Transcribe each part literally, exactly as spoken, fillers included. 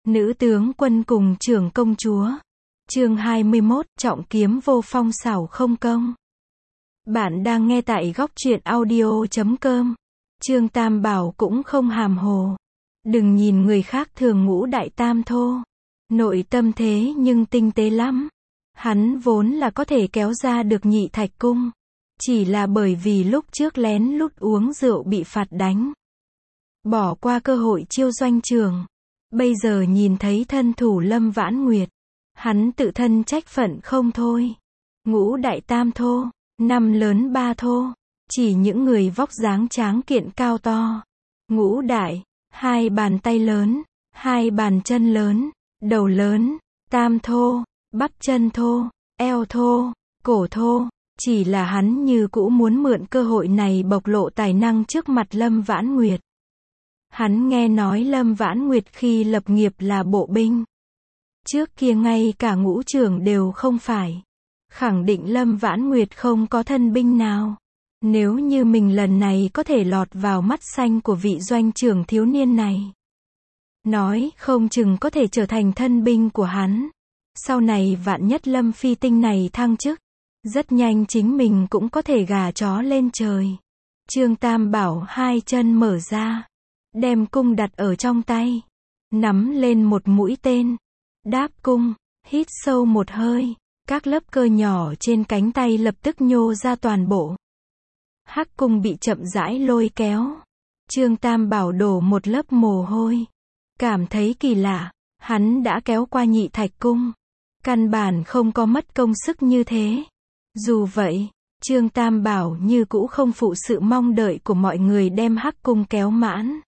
Nữ tướng quân cùng trưởng công chúa. Chương hai mươi mốt, trọng kiếm vô phong xảo không công. Bạn đang nghe tại góc truyện audio chấm com. Trương Tam Bảo cũng không hàm hồ. Đừng nhìn người khác thường ngũ đại tam thô. Nội tâm thế nhưng tinh tế lắm. Hắn vốn là có thể kéo ra được Nhị Thạch Cung. Chỉ là bởi vì lúc trước lén lút uống rượu bị phạt đánh. Bỏ qua cơ hội chiêu doanh trường. Bây giờ nhìn thấy thân thủ Lâm Vãn Nguyệt. Hắn tự thân trách phận không thôi. Ngũ đại tam thô, năm lớn ba thô. Chỉ những người vóc dáng tráng kiện cao to. Ngũ đại, hai bàn tay lớn, hai bàn chân lớn, đầu lớn, tam thô, bắp chân thô, eo thô, cổ thô. Chỉ là hắn như cũ muốn mượn cơ hội này bộc lộ tài năng trước mặt Lâm Vãn Nguyệt. Hắn nghe nói Lâm Vãn Nguyệt khi lập nghiệp là bộ binh. Trước kia ngay cả ngũ trưởng đều không phải. Khẳng định Lâm Vãn Nguyệt không có thân binh nào. Nếu như mình lần này có thể lọt vào mắt xanh của vị doanh trưởng thiếu niên này. Nói không chừng có thể trở thành thân binh của hắn. Sau này vạn nhất Lâm Phi Tinh này thăng chức. Rất nhanh chính mình cũng có thể gà chó lên trời. Trương Tam Bảo hai chân mở ra. Đem cung đặt ở trong tay. Nắm lên một mũi tên. Đáp cung. Hít sâu một hơi. Các lớp cơ nhỏ trên cánh tay lập tức nhô ra toàn bộ. Hắc cung bị chậm rãi lôi kéo. Trương Tam Bảo đổ một lớp mồ hôi. Cảm thấy kỳ lạ. Hắn đã kéo qua Nhị Thạch Cung. Căn bản không có mất công sức như thế. Dù vậy, Trương Tam Bảo như cũ không phụ sự mong đợi của mọi người đem Hắc cung kéo mãn.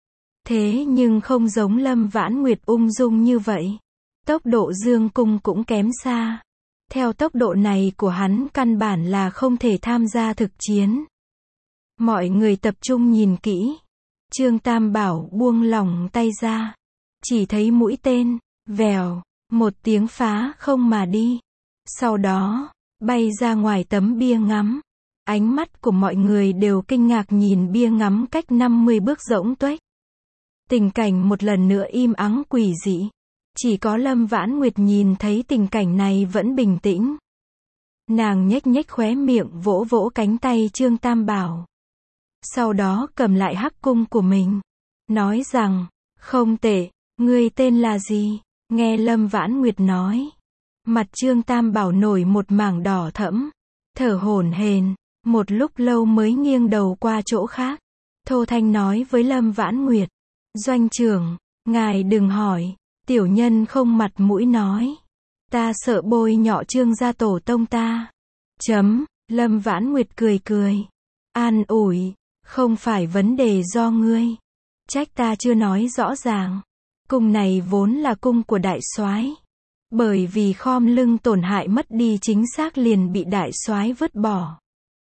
Thế nhưng không giống Lâm Vãn Nguyệt ung dung như vậy. Tốc độ Dương cung cũng kém xa. Theo tốc độ này của hắn căn bản là không thể tham gia thực chiến. Mọi người tập trung nhìn kỹ. Trương Tam Bảo buông lỏng tay ra. Chỉ thấy mũi tên, vèo, một tiếng phá không mà đi. Sau đó, bay ra ngoài tấm bia ngắm. Ánh mắt của mọi người đều kinh ngạc nhìn bia ngắm cách năm mươi bước rỗng tuếch. Tình cảnh một lần nữa im ắng quỷ dị. Chỉ có Lâm Vãn Nguyệt nhìn thấy tình cảnh này vẫn bình tĩnh. Nàng nhếch nhếch khóe miệng vỗ vỗ cánh tay Trương Tam Bảo. Sau đó cầm lại Hắc cung của mình. Nói rằng, không tệ, ngươi tên là gì? Nghe Lâm Vãn Nguyệt nói. Mặt Trương Tam Bảo nổi một mảng đỏ thẫm. Thở hổn hển, một lúc lâu mới nghiêng đầu qua chỗ khác. Thô thanh nói với Lâm Vãn Nguyệt. Doanh trưởng, ngài đừng hỏi. Tiểu nhân không mặt mũi nói. Ta sợ bôi nhọ Trương gia tổ tông ta. Chấm, Lâm Vãn Nguyệt cười cười. An ủi, không phải vấn đề do ngươi. Trách ta chưa nói rõ ràng. Cung này vốn là cung của đại soái. Bởi vì khom lưng tổn hại mất đi chính xác liền bị đại soái vứt bỏ.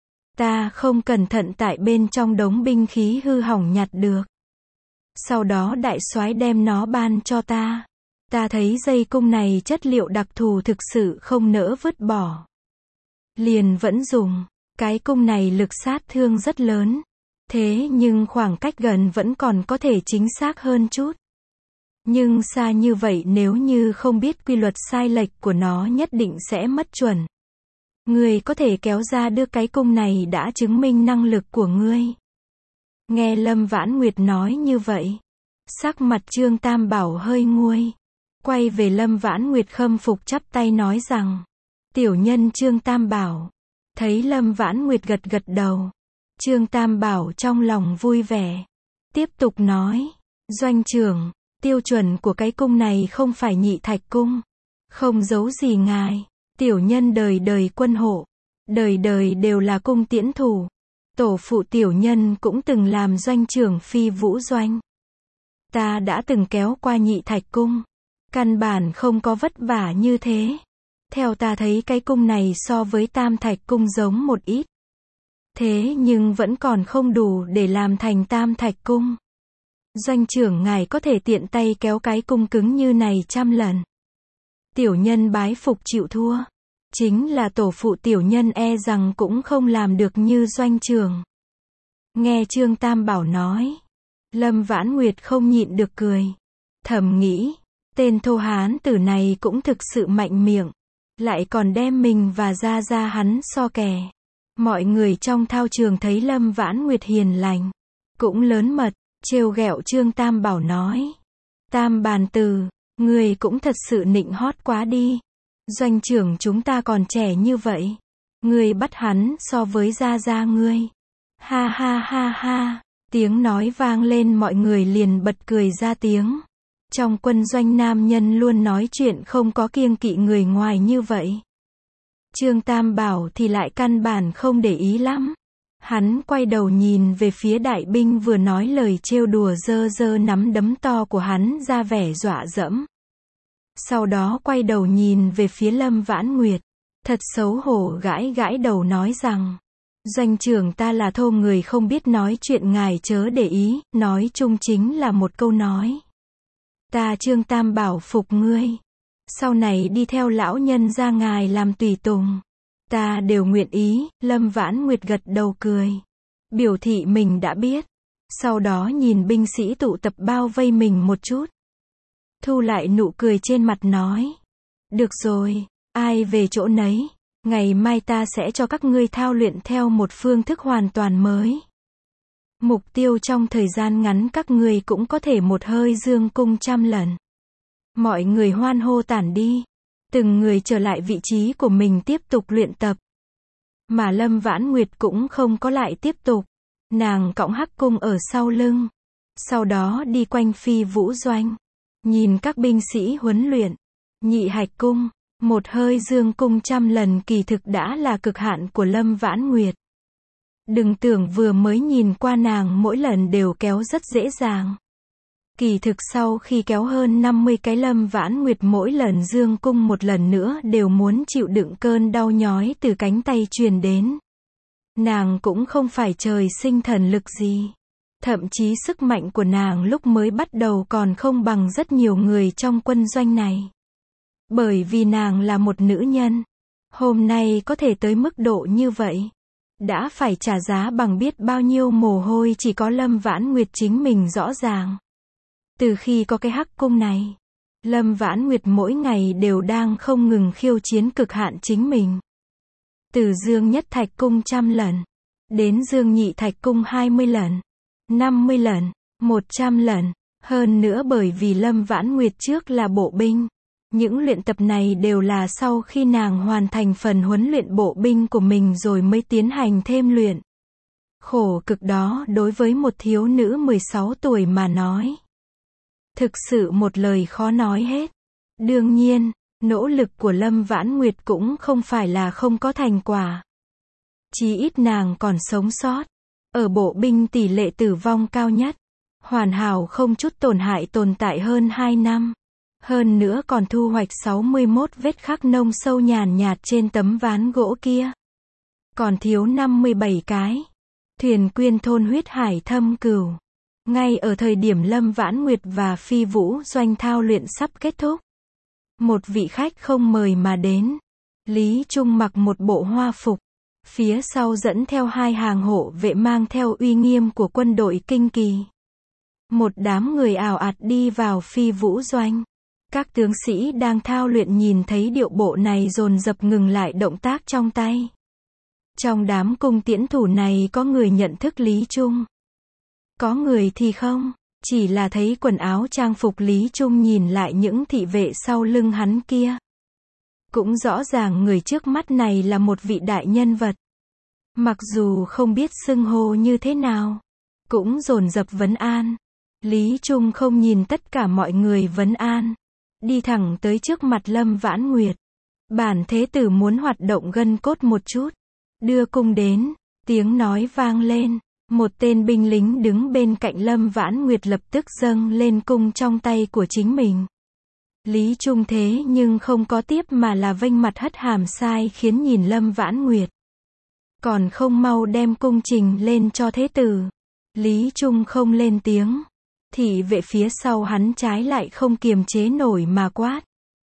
Ta không cẩn thận tại bên trong đống binh khí hư hỏng nhặt được. Sau đó đại soái đem nó ban cho ta. Ta thấy dây cung này chất liệu đặc thù thực sự không nỡ vứt bỏ. Liền vẫn dùng. Cái cung này lực sát thương rất lớn. Thế nhưng khoảng cách gần vẫn còn có thể chính xác hơn chút. Nhưng xa như vậy nếu như không biết quy luật sai lệch của nó nhất định sẽ mất chuẩn. Ngươi có thể kéo ra đưa cái cung này đã chứng minh năng lực của ngươi. Nghe Lâm Vãn Nguyệt nói như vậy. Sắc mặt Trương Tam Bảo hơi nguôi. Quay về Lâm Vãn Nguyệt khâm phục chắp tay nói rằng. Tiểu nhân Trương Tam Bảo. Thấy Lâm Vãn Nguyệt gật gật đầu. Trương Tam Bảo trong lòng vui vẻ. Tiếp tục nói. Doanh trưởng, tiêu chuẩn của cái cung này không phải Nhị Thạch Cung. Không giấu gì ngài. Tiểu nhân đời đời quân hộ. Đời đời đều là cung tiễn thủ. Tổ phụ tiểu nhân cũng từng làm doanh trưởng Phi Vũ Doanh. Ta đã từng kéo qua Nhị Thạch Cung. Căn bản không có vất vả như thế. Theo ta thấy cái cung này so với Tam Thạch Cung giống một ít. Thế nhưng vẫn còn không đủ để làm thành Tam Thạch Cung. Doanh trưởng ngài có thể tiện tay kéo cái cung cứng như này trăm lần. Tiểu nhân bái phục chịu thua. Chính là tổ phụ tiểu nhân e rằng cũng không làm được như doanh trưởng. Nghe Trương Tam Bảo nói. Lâm Vãn Nguyệt không nhịn được cười. Thầm nghĩ. Tên thô hán tử này cũng thực sự mạnh miệng, lại còn đem mình và Gia Gia hắn so kè. Mọi người trong thao trường thấy Lâm Vãn Nguyệt hiền lành, cũng lớn mật, trêu ghẹo Trương Tam Bảo nói. Tam bàn tử, người cũng thật sự nịnh hót quá đi. Doanh trưởng chúng ta còn trẻ như vậy. Ngươi bắt hắn so với Gia Gia ngươi. Ha ha ha ha. Tiếng nói vang lên, mọi người liền bật cười ra tiếng. Trong quân doanh nam nhân luôn nói chuyện không có kiêng kỵ người ngoài như vậy. Trương Tam Bảo thì lại căn bản không để ý lắm. Hắn quay đầu nhìn về phía đại binh vừa nói lời trêu đùa, giơ giơ nắm đấm to của hắn ra vẻ dọa dẫm. Sau đó quay đầu nhìn về phía Lâm Vãn Nguyệt, thật xấu hổ gãi gãi đầu nói rằng, doanh trưởng ta là thô người không biết nói chuyện, ngài chớ để ý, nói chung chính là một câu nói. Ta Trương Tam Bảo phục ngươi. Sau này đi theo lão nhân ra ngài làm tùy tùng. Ta đều nguyện ý. Lâm Vãn Nguyệt gật đầu cười, biểu thị mình đã biết. Sau đó nhìn binh sĩ tụ tập bao vây mình một chút, thu lại nụ cười trên mặt nói, được rồi, ai về chỗ nấy. Ngày mai ta sẽ cho các ngươi thao luyện theo một phương thức hoàn toàn mới. Mục tiêu trong thời gian ngắn các ngươi cũng có thể một hơi dương cung trăm lần. Mọi người hoan hô tản đi. Từng người trở lại vị trí của mình tiếp tục luyện tập. Mà Lâm Vãn Nguyệt cũng không có lại tiếp tục. Nàng cõng hắc cung ở sau lưng. Sau đó đi quanh phi vũ doanh. Nhìn các binh sĩ huấn luyện. Nhị hạch cung. Một hơi dương cung trăm lần kỳ thực đã là cực hạn của Lâm Vãn Nguyệt. Đừng tưởng vừa mới nhìn qua nàng mỗi lần đều kéo rất dễ dàng. Kỳ thực sau khi kéo hơn năm mươi cái, Lâm Vãn Nguyệt mỗi lần dương cung một lần nữa đều muốn chịu đựng cơn đau nhói từ cánh tay truyền đến. Nàng cũng không phải trời sinh thần lực gì. Thậm chí sức mạnh của nàng lúc mới bắt đầu còn không bằng rất nhiều người trong quân doanh này. Bởi vì nàng là một nữ nhân. Hôm nay có thể tới mức độ như vậy, đã phải trả giá bằng biết bao nhiêu mồ hôi chỉ có Lâm Vãn Nguyệt chính mình rõ ràng. Từ khi có cái hắc cung này, Lâm Vãn Nguyệt mỗi ngày đều đang không ngừng khiêu chiến cực hạn chính mình. Từ dương nhất thạch cung trăm lần, đến dương nhị thạch cung hai mươi lần, năm mươi lần, một trăm lần. Hơn nữa bởi vì Lâm Vãn Nguyệt trước là bộ binh. Những luyện tập này đều là sau khi nàng hoàn thành phần huấn luyện bộ binh của mình rồi mới tiến hành thêm luyện. Khổ cực đó đối với một thiếu nữ mười sáu tuổi mà nói. Thực sự một lời khó nói hết. Đương nhiên, nỗ lực của Lâm Vãn Nguyệt cũng không phải là không có thành quả. Chí ít nàng còn sống sót. Ở bộ binh tỷ lệ tử vong cao nhất. Hoàn hảo không chút tổn hại tồn tại hơn hai năm. Hơn nữa còn thu hoạch sáu mươi mốt vết khắc nông sâu nhàn nhạt trên tấm ván gỗ kia. Còn thiếu năm mươi bảy cái. Thuyền quyên thôn huyết hải thâm cửu. Ngay ở thời điểm Lâm Vãn Nguyệt và phi vũ doanh thao luyện sắp kết thúc. Một vị khách không mời mà đến. Lý Trung mặc một bộ hoa phục. Phía sau dẫn theo hai hàng hộ vệ mang theo uy nghiêm của quân đội Kinh Kỳ. Một đám người ào ạt đi vào phi vũ doanh. Các tướng sĩ đang thao luyện nhìn thấy điệu bộ này dồn dập ngừng lại động tác trong tay. Trong đám cung tiễn thủ này có người nhận thức Lý Trung. Có người thì không, chỉ là thấy quần áo trang phục Lý Trung nhìn lại những thị vệ sau lưng hắn kia. Cũng rõ ràng người trước mắt này là một vị đại nhân vật. Mặc dù không biết xưng hô như thế nào, cũng dồn dập vấn an. Lý Trung không nhìn tất cả mọi người vấn an. Đi thẳng tới trước mặt Lâm Vãn Nguyệt. Bản thế tử muốn hoạt động gân cốt một chút. Đưa cung đến. Tiếng nói vang lên. Một tên binh lính đứng bên cạnh Lâm Vãn Nguyệt lập tức dâng lên cung trong tay của chính mình. Lý Trung thế nhưng không có tiếp mà là vênh mặt hất hàm sai khiến nhìn Lâm Vãn Nguyệt. Còn không mau đem cung trình lên cho thế tử. Lý Trung không lên tiếng. Thị vệ phía sau hắn trái lại không kiềm chế nổi mà quát.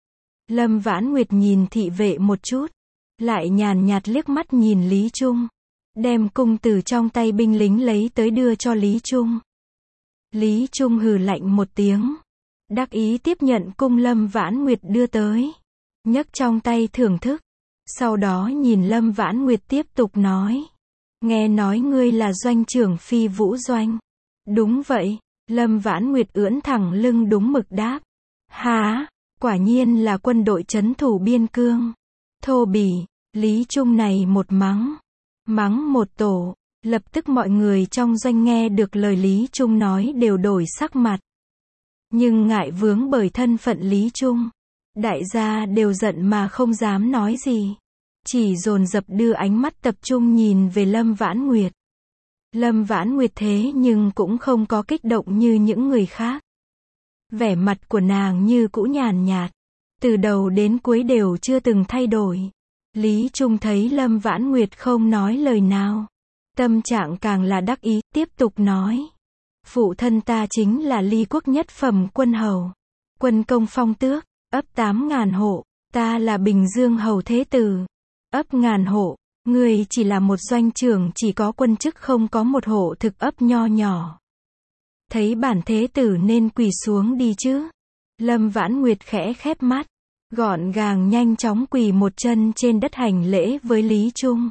Lâm Vãn Nguyệt nhìn thị vệ một chút. Lại nhàn nhạt liếc mắt nhìn Lý Trung. Đem cung từ trong tay binh lính lấy tới đưa cho Lý Trung. Lý Trung hừ lạnh một tiếng. đắc ý tiếp nhận cung Lâm Vãn Nguyệt đưa tới, nhấc trong tay thưởng thức. Sau đó nhìn Lâm Vãn Nguyệt tiếp tục nói. Nghe nói ngươi là doanh trưởng Phi Vũ Doanh. Đúng vậy, Lâm Vãn Nguyệt ưỡn thẳng lưng đúng mực đáp. Hả, quả nhiên là quân đội trấn thủ biên cương. Thô bỉ, Lý Trung này một mắng. Mắng một tổ, lập tức mọi người trong doanh nghe được lời Lý Trung nói đều đổi sắc mặt. Nhưng ngại vướng bởi thân phận Lý Trung, đại gia đều giận mà không dám nói gì. Chỉ dồn dập đưa ánh mắt tập trung nhìn về Lâm Vãn Nguyệt. Lâm Vãn Nguyệt thế nhưng cũng không có kích động như những người khác. Vẻ mặt của nàng như cũ nhàn nhạt, từ đầu đến cuối đều chưa từng thay đổi. Lý Trung thấy Lâm Vãn Nguyệt không nói lời nào, tâm trạng càng là đắc ý, tiếp tục nói. Phụ thân ta chính là ly quốc nhất phẩm quân hầu, quân công phong tước, ấp tám ngàn hộ, ta là Bình Dương hầu thế tử, ấp ngàn hộ, người chỉ là một doanh trưởng chỉ có quân chức không có một hộ thực ấp nho nhỏ. Thấy bản thế tử nên quỳ xuống đi chứ. Lâm Vãn Nguyệt khẽ khép mắt, gọn gàng nhanh chóng quỳ một chân trên đất hành lễ với Lý Trung.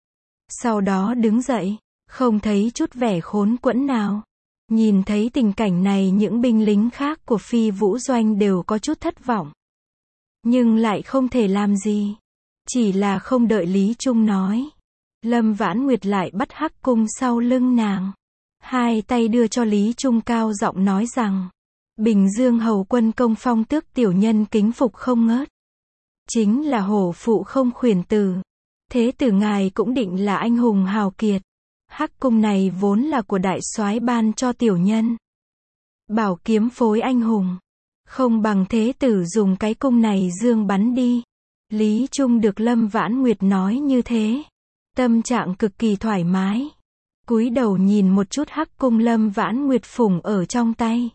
Sau đó đứng dậy, không thấy chút vẻ khốn quẫn nào. Nhìn thấy tình cảnh này những binh lính khác của Phi Vũ Doanh đều có chút thất vọng. Nhưng lại không thể làm gì. Chỉ là không đợi Lý Trung nói. Lâm Vãn Nguyệt lại bắt Hắc Cung sau lưng nàng. Hai tay đưa cho Lý Trung cao giọng nói rằng. Bình Dương hầu quân công phong tước tiểu nhân kính phục không ngớt. Chính là hổ phụ không khuyển tử. Thế tử ngài cũng định là anh hùng hào kiệt. Hắc cung này vốn là của đại soái ban cho tiểu nhân. Bảo kiếm phối anh hùng. Không bằng thế tử dùng cái cung này dương bắn đi. Lý Trung được Lâm Vãn Nguyệt nói như thế. Tâm trạng cực kỳ thoải mái. Cúi đầu nhìn một chút hắc cung Lâm Vãn Nguyệt phủng ở trong tay.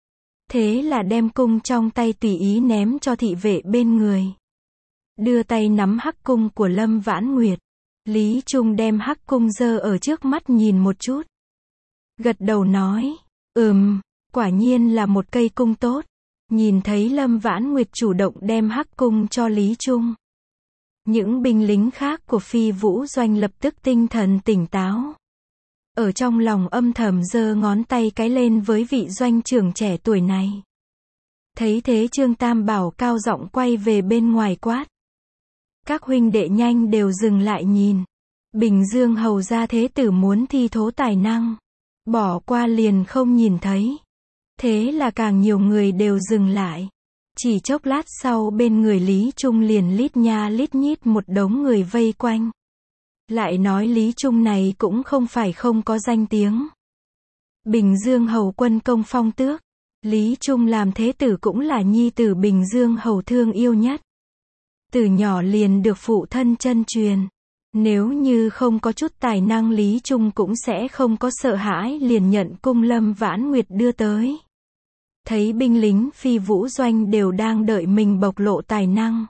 Thế là đem cung trong tay tùy ý ném cho thị vệ bên người. Đưa tay nắm hắc cung của Lâm Vãn Nguyệt. Lý Trung đem hắc cung giơ ở trước mắt nhìn một chút. Gật đầu nói, ừm, quả nhiên là một cây cung tốt. Nhìn thấy Lâm Vãn Nguyệt chủ động đem hắc cung cho Lý Trung. Những binh lính khác của Phi Vũ Doanh lập tức tinh thần tỉnh táo. Ở trong lòng âm thầm giơ ngón tay cái lên với vị doanh trưởng trẻ tuổi này. Thấy thế Trương Tam Bảo cao giọng quay về bên ngoài quát. Các huynh đệ nhanh đều dừng lại nhìn. Bình Dương hầu gia thế tử muốn thi thố tài năng. Bỏ qua liền không nhìn thấy. Thế là càng nhiều người đều dừng lại. Chỉ chốc lát sau bên người Lý Trung liền lít nha lít nhít một đống người vây quanh. Lại nói Lý Trung này cũng không phải không có danh tiếng. Bình Dương hầu quân công phong tước. Lý Trung làm thế tử cũng là nhi tử Bình Dương hầu thương yêu nhất. Từ nhỏ liền được phụ thân chân truyền. Nếu như không có chút tài năng Lý Trung cũng sẽ không có sợ hãi liền nhận cung Lâm Vãn Nguyệt đưa tới. Thấy binh lính Phi Vũ Doanh đều đang đợi mình bộc lộ tài năng.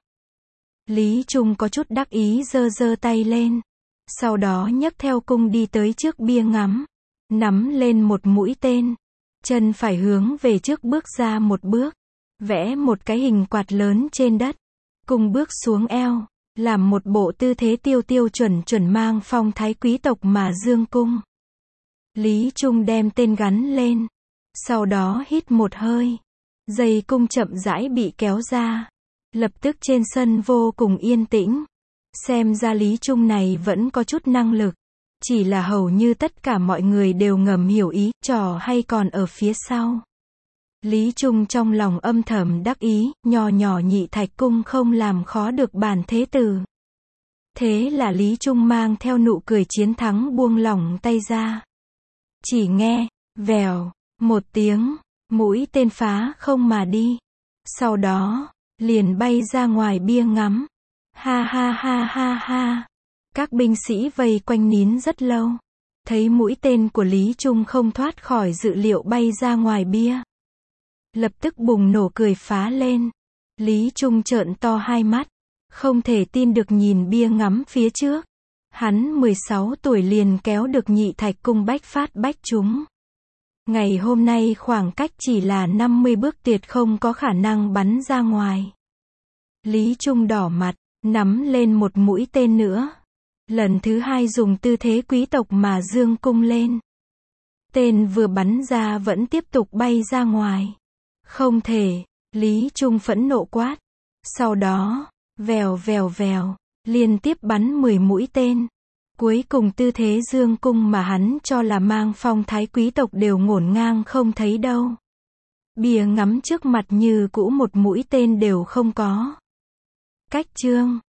Lý Trung có chút đắc ý giơ giơ tay lên. Sau đó nhấc theo cung đi tới trước bia ngắm. Nắm lên một mũi tên. Chân phải hướng về trước bước ra một bước. Vẽ một cái hình quạt lớn trên đất. Cung bước xuống eo. Làm một bộ tư thế tiêu tiêu chuẩn chuẩn mang phong thái quý tộc mà dương cung. Lý Trung đem tên gắn lên. Sau đó hít một hơi. Dây cung chậm rãi bị kéo ra. Lập tức trên sân vô cùng yên tĩnh. Xem ra Lý Trung này vẫn có chút năng lực. Chỉ là hầu như tất cả mọi người đều ngầm hiểu ý, trò hay còn ở phía sau. Lý Trung trong lòng âm thầm đắc ý, nhỏ nhỏ nhị thạch cung không làm khó được bản thế tử. Thế là Lý Trung mang theo nụ cười chiến thắng buông lỏng tay ra. Chỉ nghe, vèo, một tiếng, mũi tên phá không mà đi. Sau đó, liền bay ra ngoài bia ngắm. Ha ha ha ha ha. Các binh sĩ vây quanh nín rất lâu. Thấy mũi tên của Lý Trung không thoát khỏi dự liệu bay ra ngoài bia. Lập tức bùng nổ cười phá lên. Lý Trung trợn to hai mắt. Không thể tin được nhìn bia ngắm phía trước. Hắn mười sáu tuổi liền kéo được nhị thạch cung bách phát bách trúng. Ngày hôm nay khoảng cách chỉ là năm mươi bước tuyệt không có khả năng bắn ra ngoài. Lý Trung đỏ mặt, nắm lên một mũi tên nữa. Lần thứ hai dùng tư thế quý tộc mà dương cung lên. Tên vừa bắn ra vẫn tiếp tục bay ra ngoài. Không thể, Lý Trung phẫn nộ quát. Sau đó, vèo vèo vèo, liên tiếp bắn mười mũi tên. Cuối cùng tư thế dương cung mà hắn cho là mang phong thái quý tộc đều ngổn ngang không thấy đâu. Bìa ngắm trước mặt như cũ một mũi tên đều không có. Cách chương